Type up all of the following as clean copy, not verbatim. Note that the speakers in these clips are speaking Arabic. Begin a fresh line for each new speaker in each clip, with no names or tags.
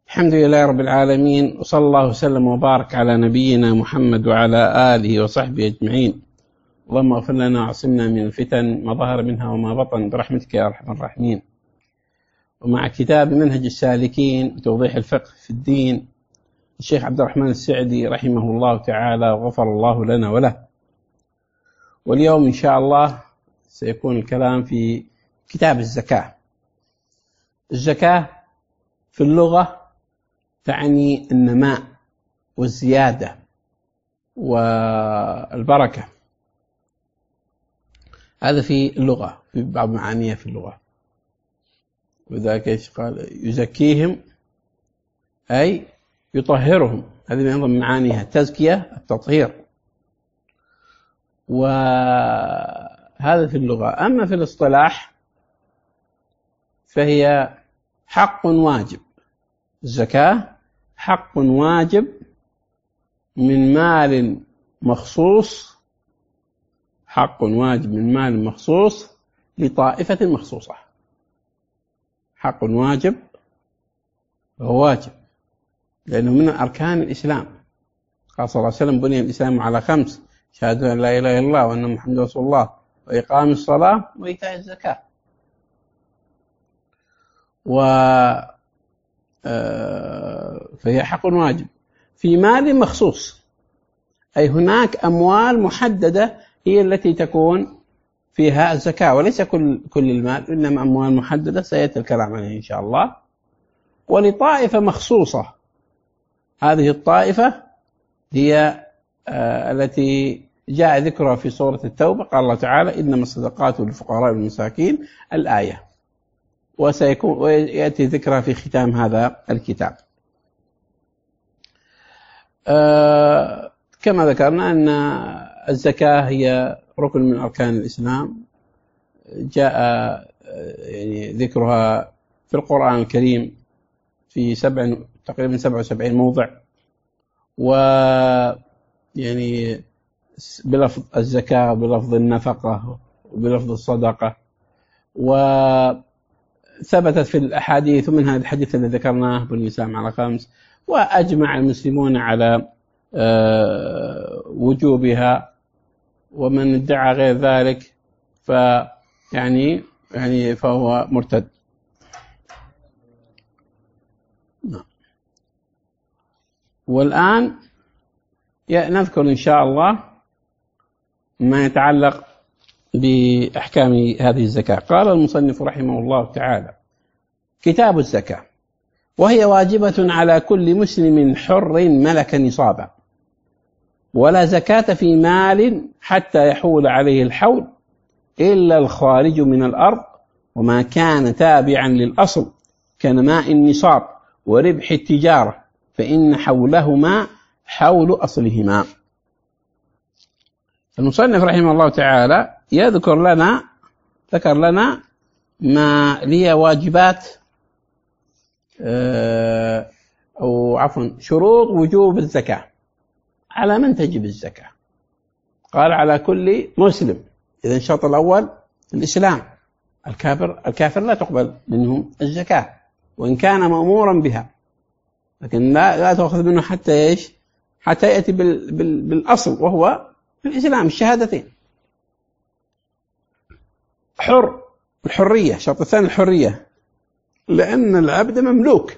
الحمد لله رب العالمين، وصلى الله وسلم وبارك على نبينا محمد وعلى آله وصحبه أجمعين. اللهم اغفر لنا وعصمنا من الفتن ما ظهر منها وما بطن برحمتك يا أرحم الراحمين. ومع كتاب منهج السالكين وتوضيح الفقه في الدين الشيخ عبد الرحمن السعدي رحمه الله تعالى وغفر الله لنا وله. واليوم إن شاء الله سيكون الكلام في كتاب الزكاة. الزكاة في اللغة تعني النماء والزيادة والبركة، هذا في اللغة، في بعض معانيها في اللغة. وذلك ايش قال؟ يزكيهم أي يطهرهم، هذه من أعظم معانيها، التزكية التطهير، وهذا في اللغة. أما في الاصطلاح فهي حق واجب. الزكاة حق واجب من مال مخصوص، حق واجب من مال مخصوص لطائفة مخصوصة. حق واجب هو واجب لأنه من أركان الإسلام. قال صلى الله عليه وسلم: بني الإسلام على 5: شهادة أن لا إله إلا الله وأن محمدا رسول الله وإقام الصلاة وإيتاء الزكاة. فهي حق واجب في مال مخصوص، أي هناك أموال محددة هي التي تكون فيها الزكاة، وليس كل المال، إنما أموال محددة سيأتي الكلام عليها إن شاء الله. ولطائفة مخصوصة، هذه الطائفة هي التي جاء ذكرها في سورة التوبة. قال الله تعالى: إنما الصدقات للفقراء والمساكين، الآية، ويأتي ذكرها في ختام هذا الكتاب. كما ذكرنا أن الزكاة هي ركن من أركان الإسلام، جاء يعني ذكرها في القرآن الكريم في تقريبا 77 موضع، ويعني بلفظ الزكاة وبلفظ النفقة وبلفظ الصدقة، وثبتت في الأحاديث، ومنها الحديث الذي ذكرناه: بني الإسلام على 5. وأجمع المسلمون على وجوبها، ومن ادعى غير ذلك فهو مرتد. والآن نذكر إن شاء الله ما يتعلق بأحكام هذه الزكاة. قال المصنف رحمه الله تعالى: كتاب الزكاة، وهي واجبة على كل مسلم حر ملك نصابا، ولا زكاة في مال حتى يحول عليه الحول إلا الخارج من الأرض، وما كان تابعا للأصل كنماء النصاب وربح التجارة، فإن حولهما حول أصلهما. المصنف رحمه الله تعالى ذكر لنا ما لي واجبات أو عفوا شروط وجوب الزكاة. على من تجب الزكاة؟ قال: على كل مسلم. إذن الشرط الأول الإسلام. الكافر لا تقبل منه الزكاة وإن كان مأمورا بها، لكن لا تأخذ منه حتى يأتي بالأصل، وهو الإسلام، الشهادتين. الحرية، الشرط الثاني الحرية، لأن العبد مملوك،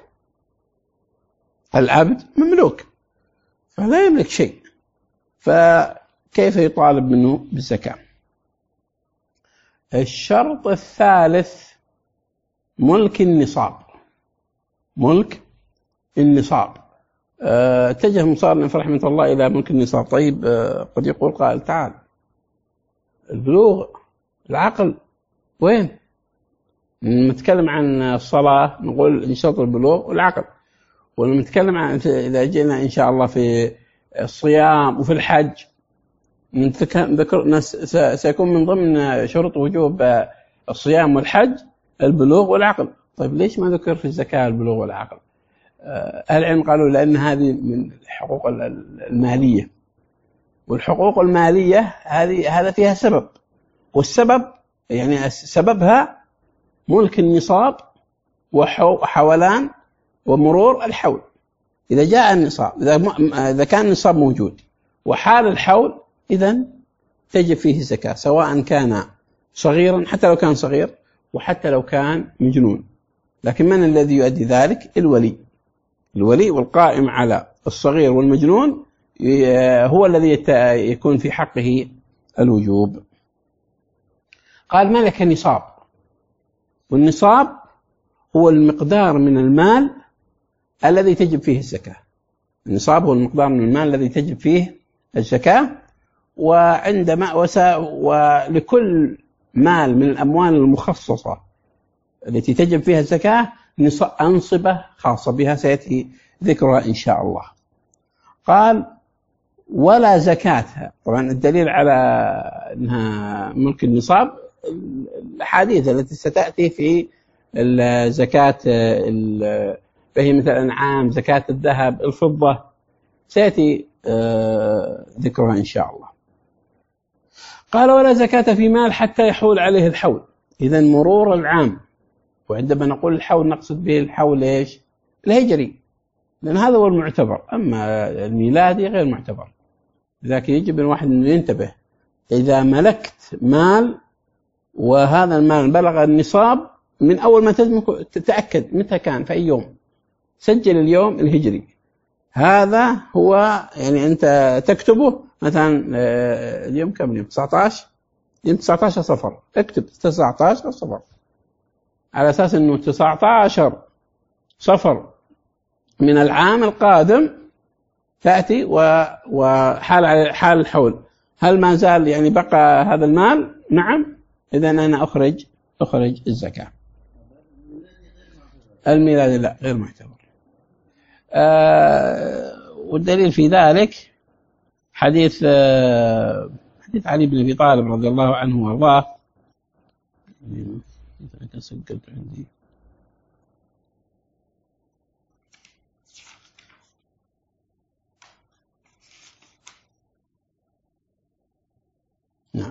فلا يملك شيء، فكيف يطالب منه بالزكاة؟ الشرط الثالث ملك النصاب. اتجه المصنف رحمه الله إلى ملك النصاب. طيب، قد يقول قائل: تعال، البلوغ، العقل وين؟ نتكلم عن الصلاة نقول شرط البلوغ والعقل، ونتكلم عن إذا جينا إن شاء الله في الصيام وفي الحج سيكون من ضمن شروط وجوب الصيام والحج البلوغ والعقل. طيب ليش ما ذكر في الزكاة البلوغ والعقل؟ أهل العلم قالوا لأن هذه من الحقوق المالية، والحقوق المالية هذا فيها سبب، والسبب يعني سببها ملك النصاب وحولان ومرور الحول. إذا جاء النصاب، إذا كان النصاب موجود وحال الحول، إذن تجب فيه الزكاة، سواء كان صغيرا، حتى لو كان صغير، وحتى لو كان مجنون. لكن من الذي يؤدي ذلك؟ الولي والقائم على الصغير والمجنون هو الذي يكون في حقه الوجوب. قال ما لك نصاب، والنصاب هو المقدار من المال الذي تجب فيه الزكاة. النصاب هو المقدار من المال الذي تجب فيه الزكاة. ولكل مال من الأموال المخصصة التي تجب فيها الزكاة أنصبة خاصة بها سيأتي ذكرها إن شاء الله. قال ولا زكاة. طبعا الدليل على أنها ملك النصاب الأحاديث التي ستأتي في الزكاة، بهيمة الأنعام، زكاة الذهب، الفضة، سيأتي ذكرها إن شاء الله. قال ولا زكاة في مال حتى يحول عليه الحول. إذن مرور العام، وعندما نقول الحول نقصد به الحول إيش؟ الهجري، لأن هذا هو المعتبر، أما الميلادي غير معتبر. لذلك يجب الواحد أنه ينتبه، إذا ملكت مال وهذا المال بلغ النصاب، من أول ما تتأكد متى كان، في أي يوم، سجل اليوم الهجري. هذا هو يعني أنت تكتبه مثلا اليوم كم؟ اليوم 19، يوم 19 صفر، اكتب 19 صفر، على أساس أنه 19 صفر من العام القادم تأتي وحال حال الحول، هل ما زال يعني بقى هذا المال؟ نعم، إذن أنا أخرج الزكاة. الميلاد لا، غير معتبر. والدليل في ذلك حديث علي بن أبي طالب رضي الله عنه وارضاه. نعم،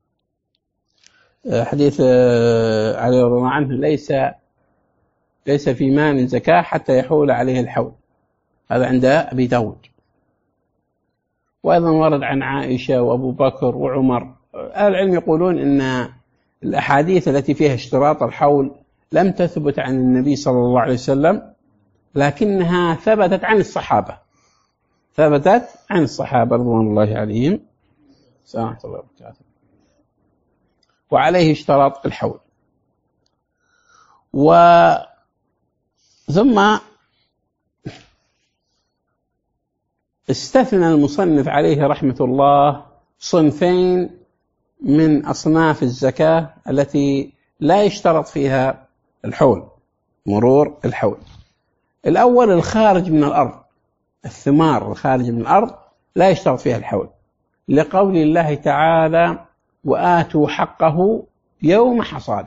حديث علي رضي الله عنه ليس في مال زكاة حتى يحول عليه الحول. هذا عند أبي داود. وأيضا ورد عن عائشة وأبو بكر وعمر. أهل العلم يقولون إن الأحاديث التي فيها اشتراط الحول لم تثبت عن النبي صلى الله عليه وسلم، لكنها ثبتت عن الصحابة رضوان الله عليهم سلام الله وبركاته، وعليه اشتراط الحول. ثم استثنى المصنف عليه رحمة الله صنفين من أصناف الزكاة التي لا يشترط فيها الحول، مرور الحول. الأول الخارج من الأرض، الثمار الخارج من الأرض لا يشترط فيها الحول، لقول الله تعالى وآتوا حقه يوم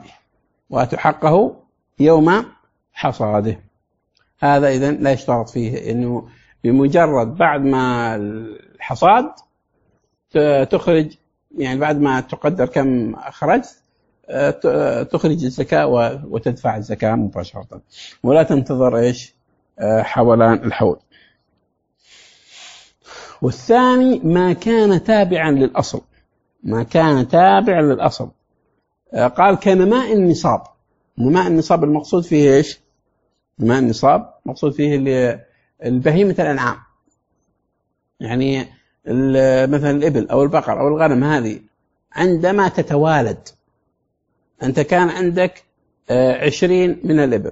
حصاده. هذا إذن لا يشترط فيه، إنه بمجرد بعد ما الحصاد تخرج، يعني بعد ما تقدر كم أخرجت تخرج الزكاة وتدفع الزكاة مباشرة، ولا تنتظر حولان الحول. والثاني ما كان تابعا للأصل، قال كنماء النصاب. نماء النصاب المقصود فيه نماء النصاب مقصود فيه البهيمة الأنعام، يعني مثلا الإبل أو البقر أو الغنم، هذه عندما تتوالد، أنت كان عندك 20 من الإبل،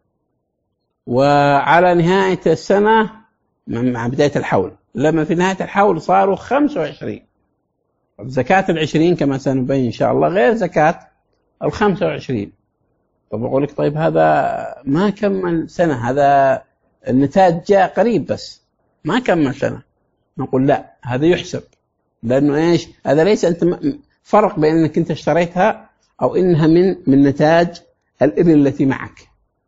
وعلى نهاية السنة مع بداية الحول، لما في نهاية الحول صاروا 25. زكاة 20 كما سنبين إن شاء الله غير زكاة 25. طب أقول لك طيب هذا ما كمل سنة، هذا النتاج جاء قريب بس ما كمل سنة. نقول لا، هذا يحسب، لأنه هذا ليس أنت فرق بين أنك أنت اشتريتها أو إنها من نتاج الإبل التي معك.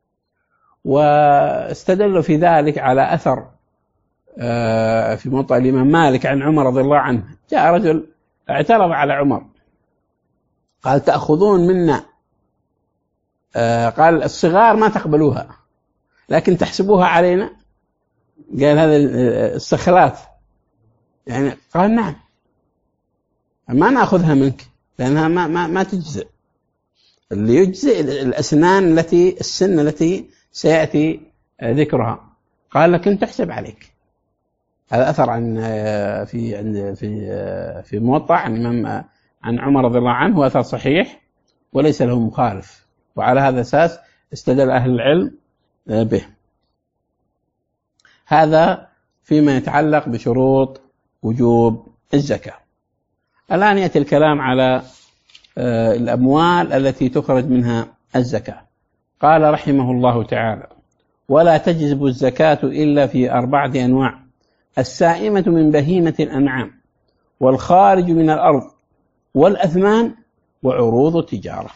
واستدلوا في ذلك على أثر في موطأ الإمام مالك عن عمر رضي الله عنه. جاء رجل اعترض على عمر، قال تأخذون منا، قال الصغار ما تقبلوها، لكن تحسبوها علينا؟ قال هذا الصخرات يعني. قال نعم، ما نأخذها منك لأنها ما تجزئ. اللي يجزئ الأسنان السن التي سيأتي ذكرها. قال لكن تحسب عليك. هذا أثر عن في موطأ عن عمر رضي الله عنه، وأثر صحيح وليس له مخالف، وعلى هذا الأساس استدل أهل العلم به. هذا فيما يتعلق بشروط وجوب الزكاة. الآن يأتي الكلام على الأموال التي تخرج منها الزكاة. قال رحمه الله تعالى: ولا تجب الزكاة إلا في 4 أنواع: السائمة من بهيمة الأنعام، والخارج من الأرض، والأثمان، وعروض التجارة.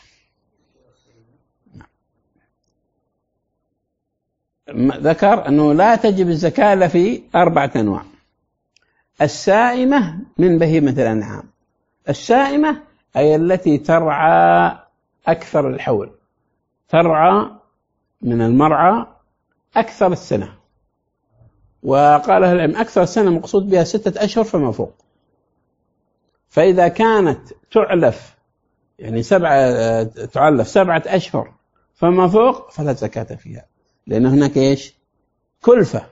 ذكر أنه لا تجب الزكاة إلا في 4 أنواع: السائمة من بهيمة الأنعام. السائمة أي التي ترعى أكثر الحول، ترعى من المرعى أكثر السنة. وقال أهل العلم أكثر السنة مقصود بها 6 أشهر فما فوق. فإذا كانت تعلف يعني تعلف 7 أشهر فما فوق فلا زكاة فيها، لأن هناك إيش؟ كلفة.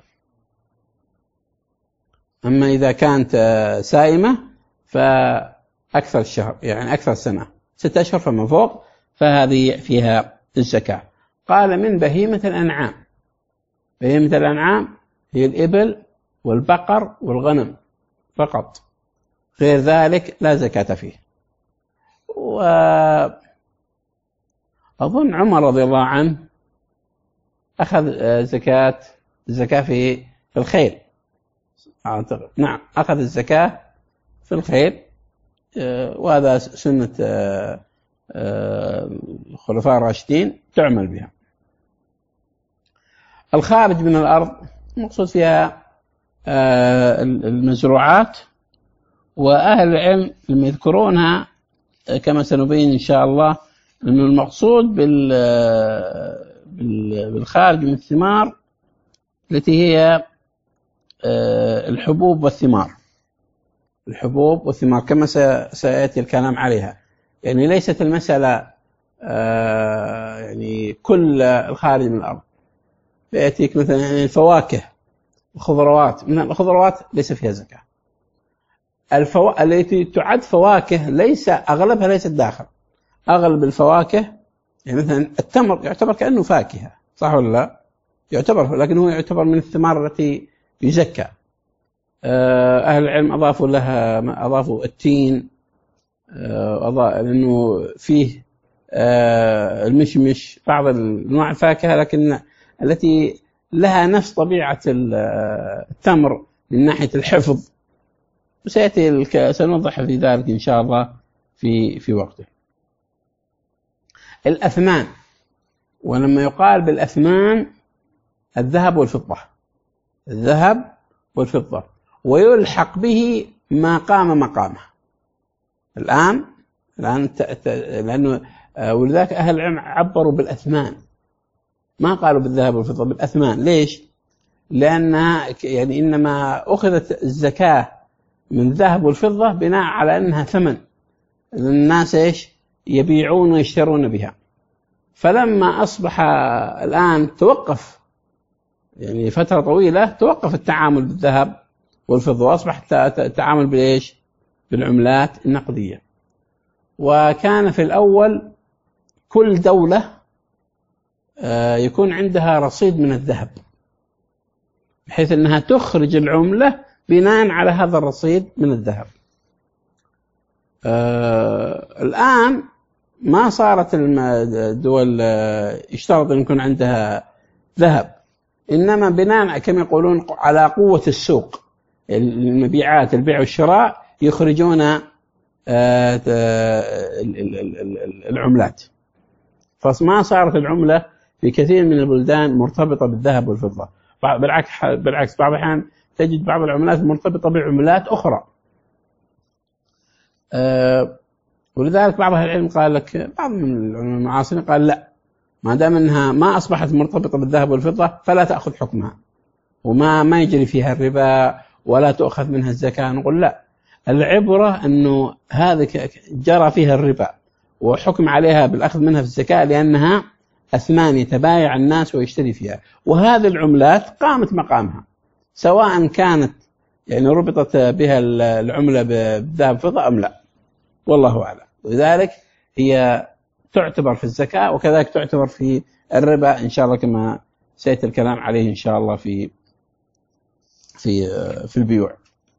أما إذا كانت سائمة فأكثر الشهر يعني أكثر السنة 6 أشهر فما فوق، فهذه فيها الزكاة. قال من بهيمة الأنعام. بهيمة الأنعام هي الإبل والبقر والغنم فقط، غير ذلك لا زكاة فيه. وأظن عمر رضي الله عنه أخذ الزكاة في الخيل. نعم، أخذ الزكاة في الخيل، وهذا سنة الخلفاء الراشدين تعمل بها. الخارج من الأرض مقصود فيها المزروعات، وأهل العلم لما يذكرونها كما سنبين إن شاء الله أن المقصود بالخارج من الثمار التي هي الحبوب والثمار. الحبوب والثمار كما سيأتي الكلام عليها. يعني ليست المسألة يعني كل الخارج من الأرض. يأتيك مثلا الفواكه، الخضروات. من الخضروات ليس فيها زكاة. التي تعد فواكه ليس أغلبها ليست داخل. أغلب الفواكه يعني مثلا التمر يعتبر كأنه فاكهة، صح ولا لا؟ يعتبر، لكن هو يعتبر من الثمار التي يزكى. أهل العلم أضافوا التين، لأنه فيه المشمش، بعض أنواع الفاكهة لكن التي لها نفس طبيعة التمر من ناحية الحفظ. سيأتي سنوضح في ذلك إن شاء الله في وقته. الأثمان، ولما يقال بالأثمان الذهب والفضة، الذهب والفضة، ويلحق به ما قام مقامه. الآن لأنه ولذلك أهل العلم عبروا بالأثمان، ما قالوا بالذهب والفضة، بالأثمان. ليش؟ لأنها يعني إنما أخذت الزكاة من الذهب والفضة بناء على أنها ثمن الناس إيش يبيعون ويشترون بها. فلما أصبح الآن توقف يعني فترة طويلة توقف التعامل بالذهب والفضة، وأصبح التعامل بالإيش؟ بالعملات النقدية. وكان في الأول كل دولة يكون عندها رصيد من الذهب بحيث أنها تخرج العملة بناء على هذا الرصيد من الذهب. الآن ما صارت الدول يشترط أن يكون عندها ذهب، إنما بناء كما يقولون على قوة السوق، المبيعات، البيع والشراء، يخرجون العملات. فما صارت العملة في كثير من البلدان مرتبطة بالذهب والفضة. بالعكس بعض الأحيان تجد بعض العملات مرتبطة بعملات أخرى. ولذلك بعض أهل العلم قال لك، بعض من العلماء المعاصرين قال لا، ما دام أنها ما أصبحت مرتبطة بالذهب والفضة فلا تأخذ حكمها، وما يجري فيها الربا ولا تؤخذ منها الزكاة. نقول لا، العبرة أنه هذا جرى فيها الربا وحكم عليها بالأخذ منها في الزكاة لأنها أثمان يتبايع الناس ويشتري فيها، وهذه العملات قامت مقامها سواء كانت يعني ربطت بها العملة بالذهب فضة أم لا، والله أعلم. ولذلك هي تعتبر في الزكاة وكذلك تعتبر في الربا إن شاء الله، كما سيأتي الكلام عليه إن شاء الله في البيوع.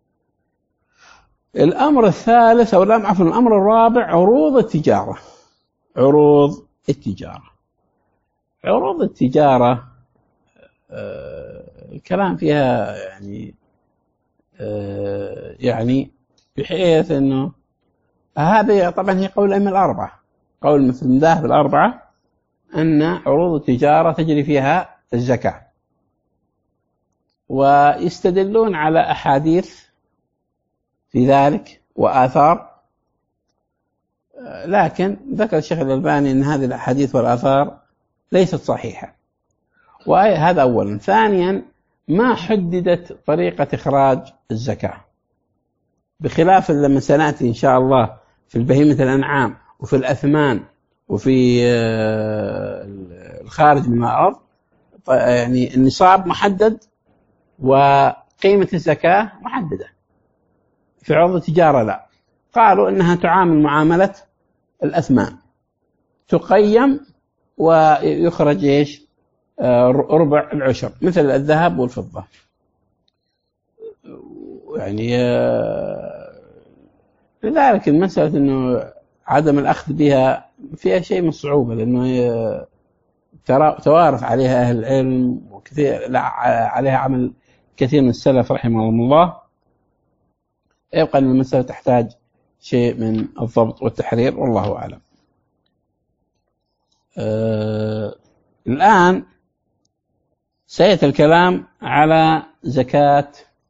الأمر الثالث أو لا عفوا الأمر الرابع عروض التجارة. عروض التجارة الكلام فيها يعني بحيث أنه هذه طبعا هي قول الأئمة الأربعة، قول مثل المذاهب الأربعة أن عروض التجارة تجري فيها الزكاة، ويستدلون على أحاديث في ذلك وآثار، لكن ذكر الشيخ الألباني أن هذه الأحاديث والآثار ليست صحيحة، وهذا أولا. ثانيا ما حددت طريقة إخراج الزكاة، بخلاف لما سنأتي إن شاء الله في البهيمة الأنعام وفي الأثمان وفي الخارج من الأرض، يعني النصاب محدد وقيمة الزكاة محددة. في عروض التجارة لا، قالوا إنها تعامل معاملة الأثمان، تقيم ويخرج إيش؟ ربع العشر مثل الذهب والفضة. يعني لذلك المسألة إنه عدم الأخذ بها فيها شيء من الصعوبة، لأنه توارث عليها أهل العلم وكثير عليها عمل كثير من السلف رحمهم الله. يبقى أن المسألة تحتاج شيء من الضبط والتحرير، والله أعلم. الآن سيأتي الكلام على زكاة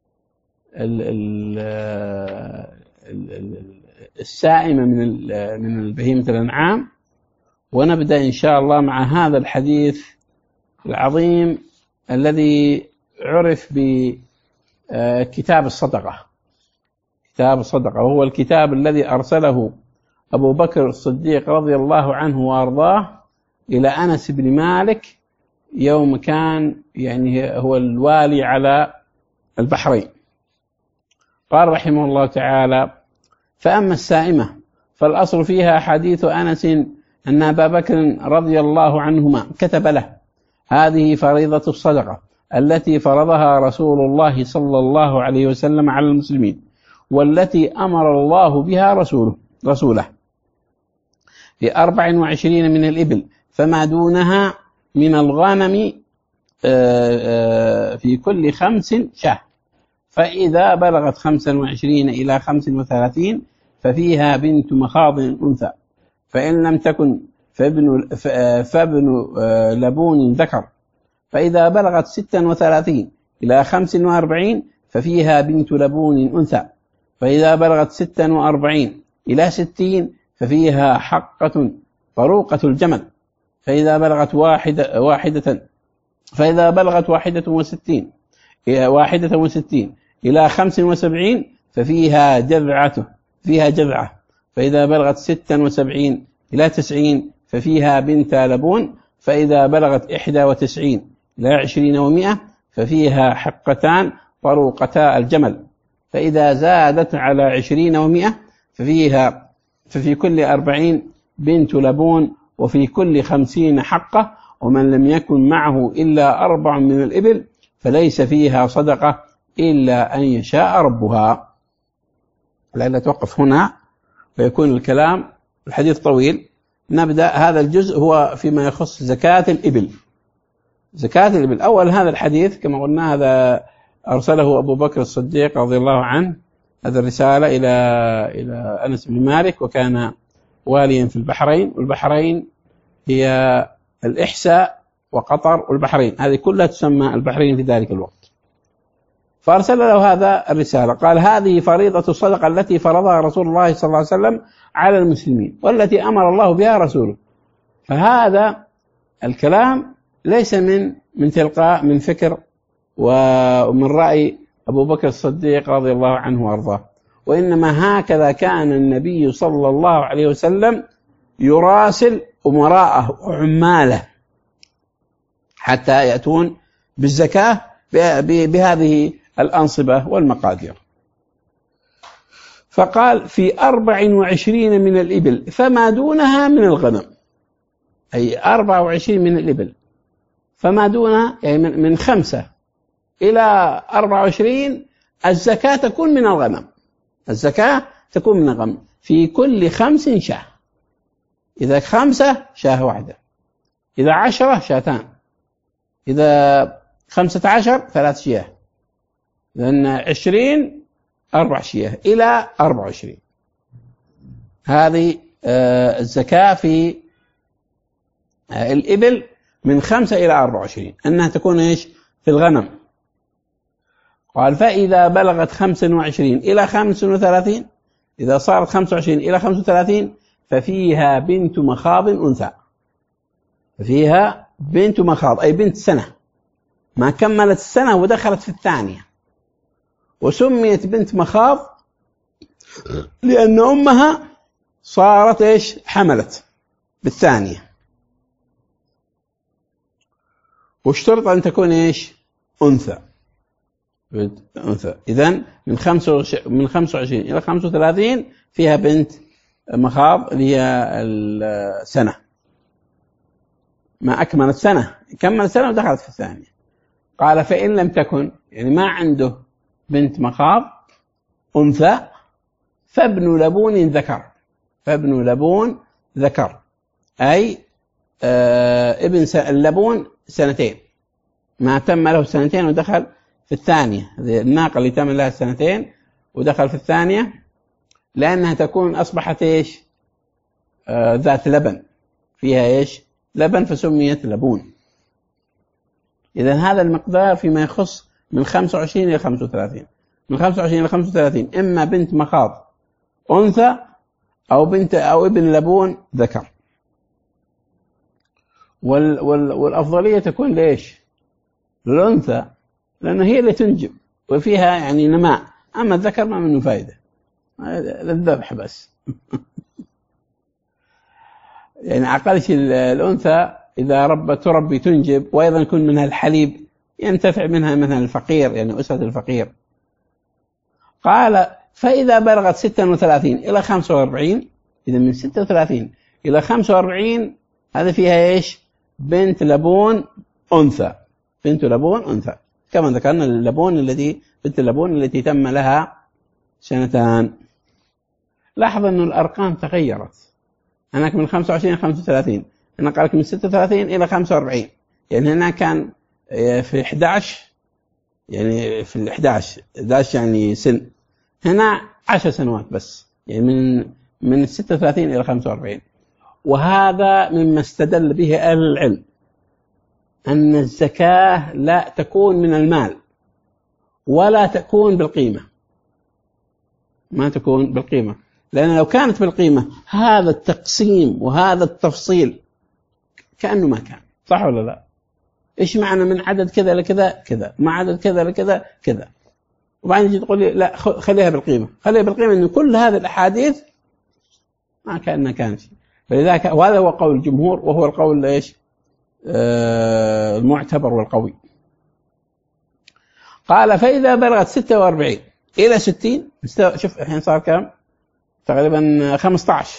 السائمة من البهيمة الأنعام، ونبدأ إن شاء الله مع هذا الحديث العظيم الذي عرف بكتاب الصدقة. كتاب الصدقة وهو الكتاب الذي أرسله أبو بكر الصديق رضي الله عنه وأرضاه إلى أنس بن مالك يوم كان يعني هو الوالي على البحرين. قال رحمه الله تعالى: فأما السائمة فالأصل فيها حديث أنس أن أبا بكر رضي الله عنهما كتب له: هذه فريضة الصدقة التي فرضها رسول الله صلى الله عليه وسلم على المسلمين، والتي أمر الله بها رسوله في 24 من الإبل، فما دونها من الغنم في كل 5 شاة، فإذا بلغت 25 إلى 35 ففيها بنت مخاض أنثى، فإن لم تكن فابن لبون ذكر، فإذا بلغت 36 إلى 45 ففيها بنت لبون أنثى، فإذا بلغت 46 إلى 60 ففيها حقة طروقة الجمل، فإذا بلغت 61 إلى 75 ففيها جذعة، فإذا بلغت 76 إلى 90 ففيها بنت لبون، فإذا بلغت 91 إلى 20 و100 ففيها حقتان طروقتا الجمل، فإذا زادت على 20 و100 ففي كل 40 بنت لبون، وفي كل 50 حقة، ومن لم يكن معه إلا 4 من الإبل فليس فيها صدقة إلا أن يشاء ربها. لا توقف هنا ويكون الكلام الحديث طويل. نبدأ هذا الجزء هو فيما يخص زكاة الإبل. زكاة الإبل، أول هذا الحديث كما قلنا هذا أرسله أبو بكر الصديق رضي الله عنه، هذا الرسالة إلى أنس بن مالك، وكان واليا في البحرين، والبحرين هي الإحساء وقطر والبحرين، هذه كلها تسمى البحرين في ذلك الوقت. فأرسل له هذا الرسالة، قال: هذه فريضة الصدقة التي فرضها رسول الله صلى الله عليه وسلم على المسلمين، والتي أمر الله بها رسوله. فهذا الكلام ليس من تلقاء من فكر ومن رأي أبو بكر الصديق رضي الله عنه وأرضاه، وإنما هكذا كان النبي صلى الله عليه وسلم يراسل أمراءه وعماله حتى يأتون بالزكاة بهذه الأنصبة والمقادير. فقال في 24 من الإبل فما دونها من الغنم، أي 24 من الإبل فما دونها، يعني من 5 إلى 24 الزكاة تكون من الغنم، الزكاة تكون من الغنم، في كل 5 شاة. إذا 5 شاة واحدة، إذا 10 شاتان، إذا 15 3 شياه، لأن 20 4 شياه إلى 24. هذه الزكاة في الإبل من 5 إلى 24 أنها تكون إيش في الغنم. قال فإذا بلغت 25 إلى 35، إذا صارت 25 إلى 35 ففيها بنت مخاض أنثى، فيها بنت مخاض أي بنت سنة، ما كملت السنة ودخلت في الثانية، وسميت بنت مخاض لأن أمها صارت إيش حملت بالثانية، واشترط أن تكون إيش أنثى. إذن من 25 إلى 35 فيها بنت مخاض اللي هي السنة، ما أكملت سنة، كمل سنة ودخلت في الثانية. قال فإن لم تكن، يعني ما عنده بنت مخاض أنثى، فابن لبون ذكر، فابن لبون ذكر أي ابن اللبون 2، ما تم له 2 ودخل في الثانية، الناقة اللي تم لها 2 ودخل في الثانية، لأنها تكون أصبحت إيش ذات لبن، فيها إيش لبن فسميت لبون. إذن هذا المقدار فيما يخص من 25 إلى 35. من 25 إلى 35 إما بنت مخاض أنثى أو ابن لبون ذكر. والأفضلية تكون ليش للأنثى، لأنه هي اللي تنجب وفيها يعني نماء، أما الذكر ما منه فائدة، للذبح بس. يعني عقلش الأنثى إذا تربي تنجب، وأيضا يكون منها الحليب ينتفع منها مثلا الفقير، يعني أسرة الفقير. قال فإذا بلغت 36 إلى 45، إذا من 36 إلى 45 هذا فيها إيش بنت لبون أنثى، بنت لبون أنثى، كما ذكرنا بنت اللبون التي تم لها 2. لاحظ أن الأرقام تغيرت، هناك من 25 إلى 35، هنا قال لك من 36 إلى 45، يعني هنا كان في 11، يعني في 11 يعني سن، هنا 10 سنوات بس، يعني من 36 إلى 45. وهذا مما استدل به أهل العلم أن الزكاة لا تكون من المال ولا تكون بالقيمة، ما تكون بالقيمة، لأن لو كانت بالقيمة هذا التقسيم وهذا التفصيل كأنه ما كان، صح ولا لا؟ إيش معنى من عدد كذا لكذا كذا، مع عدد كذا لكذا كذا، وبعدين تجي تقول لي لا خليها بالقيمة، خليها بالقيمة، إن كل هذه الأحاديث ما كأنها كان شيء. فلذلك وهذا هو قول الجمهور، وهو القول إيش المعتبر والقوي. قال فإذا بلغت 46 إلى 60، شوف الحين صار كم تقريبا 15،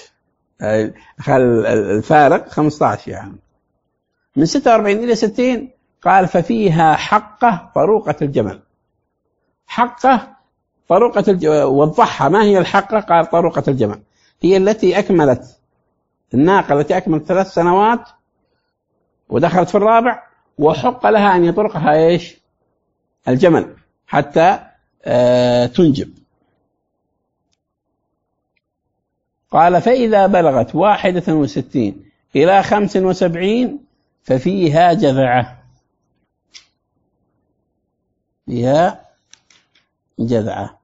الفارق 15 يعني، من 46 إلى 60 قال ففيها حقة فروقة الجمل. حقة فروقة الجمل، وضحها ما هي الحقة، قال فروقة الجمل هي التي أكملت، الناقة التي أكملت 3 سنوات ودخلت في الرابع، وحق لها أن يطرقها إيش الجمل حتى تنجب. قال فإذا بلغت 61 إلى 75 ففيها جذعة، فيها جذعة،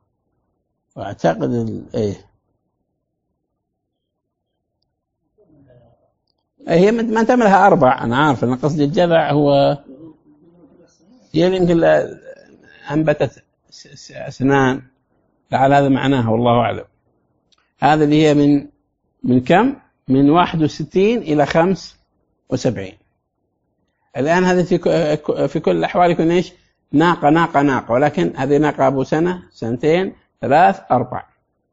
وأعتقد هي ما تملها 4. أنا عارف أن قصد الجذع هو يمكن أنبتت أسنان، لعل هذا معناها والله أعلم. هذا اللي هي من كم؟ من 61 إلى 75. الآن هذا في كل الأحوال يكون إيش؟ ناقة، ولكن هذه ناقة أبو سنة، سنتين، 3، 4.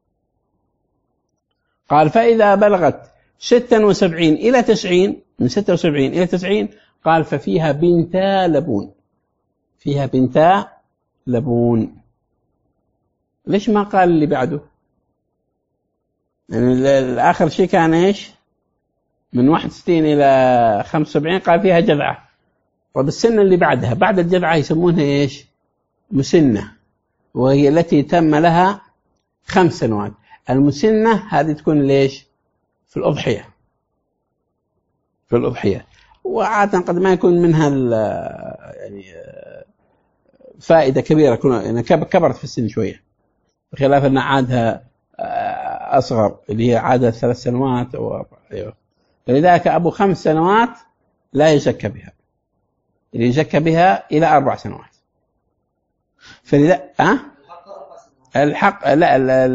قال فإذا بلغت 76 إلى 90، من 76 إلى 90، قال ففيها بنتا لبون. فيها بنتا لبون. ليش ما قال اللي بعده؟ يعني آخر شيء كان إيش؟ من 61 إلى 75 قال فيها جذعة. طب السنة اللي بعدها بعد الجذعة يسمونها إيش؟ مسنة، وهي التي تم لها 5 سنوات. المسنة هذه تكون ليش؟ في الأضحية. في الأضحية. وعادة قد ما يكون منها يعني فائدة كبيرة، يعني كبرت في السن شوية، بخلاف أن عادها أصغر اللي هي عادة 3 سنوات أو 4. أيوه. فلذلك أبو 5 سنوات لا يزكى بها، اللي يزكى بها إلى 4 سنوات. فلذا الحق لا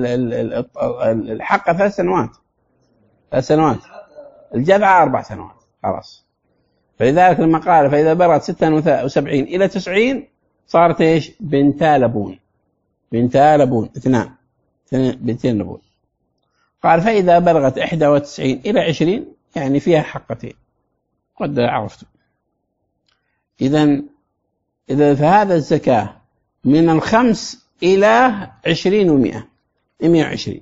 الحق 3 سنوات. 3 سنوات. الجذعة 4 سنوات خلاص. فلذلك لما قال فإذا بلغت 76 إلى 90 صارت إيش؟ بنتا لبون. بنتا لبون 2 بنتين لبون. قال فإذا بلغت 91 إلى 20 يعني فيها حقتين، قد عرفتم. إذا فهذا الزكاة من 5 إلى 20 و100، 120.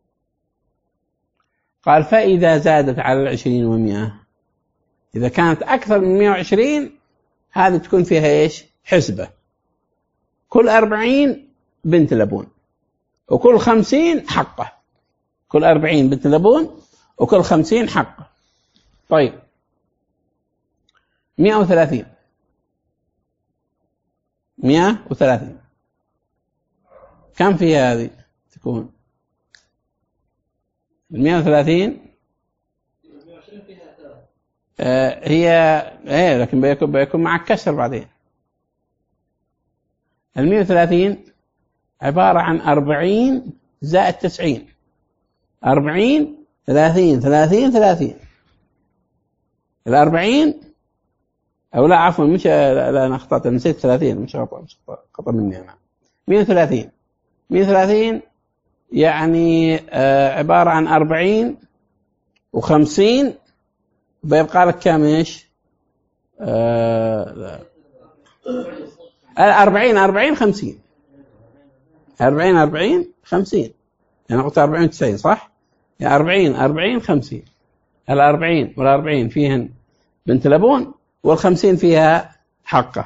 قال فإذا زادت على 20 و100، إذا كانت أكثر من 120 هذه تكون فيها إيش؟ حسبة. كل 40 بنت لبون، وكل 50 حقه. كل 40 بنت لبون، وكل 50 حقه. طيب 130. 130 كم فيها هذه تكون؟ 130 هي لكن بيكون معك كسر بعدين. 130 عبارة عن 40 زائد 90. 40 30 30 30. 40 أو لا عفوا مش لا أنا أخطأت، نسيت 30، مش خطأ مني أنا. 130 يعني عبارة عن 40 و50، بيبقى لك كم إيش؟ 40 50. 40 50. أنا قلت 40 90 صح؟ يعني 40 50. 40 وال40 فيهن بنت لبون، وال50 فيها حقه.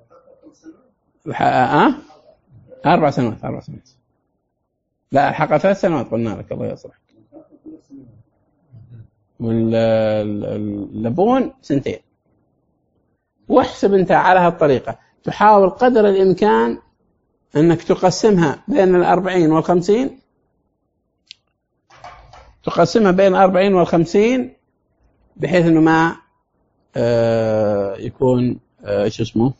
4 سنوات. 4 سنوات. لا الحقه 3 سنوات قلنا لك الله يصلحك. واللبون 2. واحسب انت على هالطريقة، تحاول قدر الإمكان أنك تقسمها بين 40 وال50، تقسمها بين 40 وال50 بحيث أنه ما يكون إيش اسمه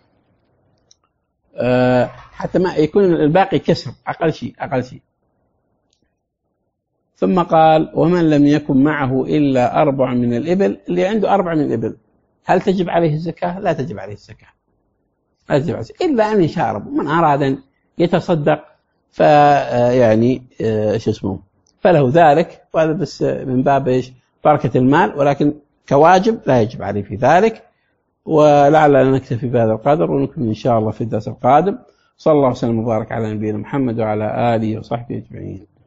حتى ما يكون الباقي كسر، أقل شيء. ثم قال ومن لم يكن معه إلا 4 من الإبل، اللي عنده 4 من الإبل هل تجب عليه الزكاة؟ لا تجب عليه الزكاة، لا تجب عليه الزكاة إلا أن يشارب. من أراد أن يتصدق فيعني إيش اسمه فله ذلك، وهذا بس من باب إيش بركة المال، ولكن كواجب لا يجب عليه في ذلك. ولعلنا نكتفي بهذا القدر، ونكمل إن شاء الله في الدرس القادم. صلى الله وسلم وبارك على نبينا محمد وعلى آله وصحبه أجمعين.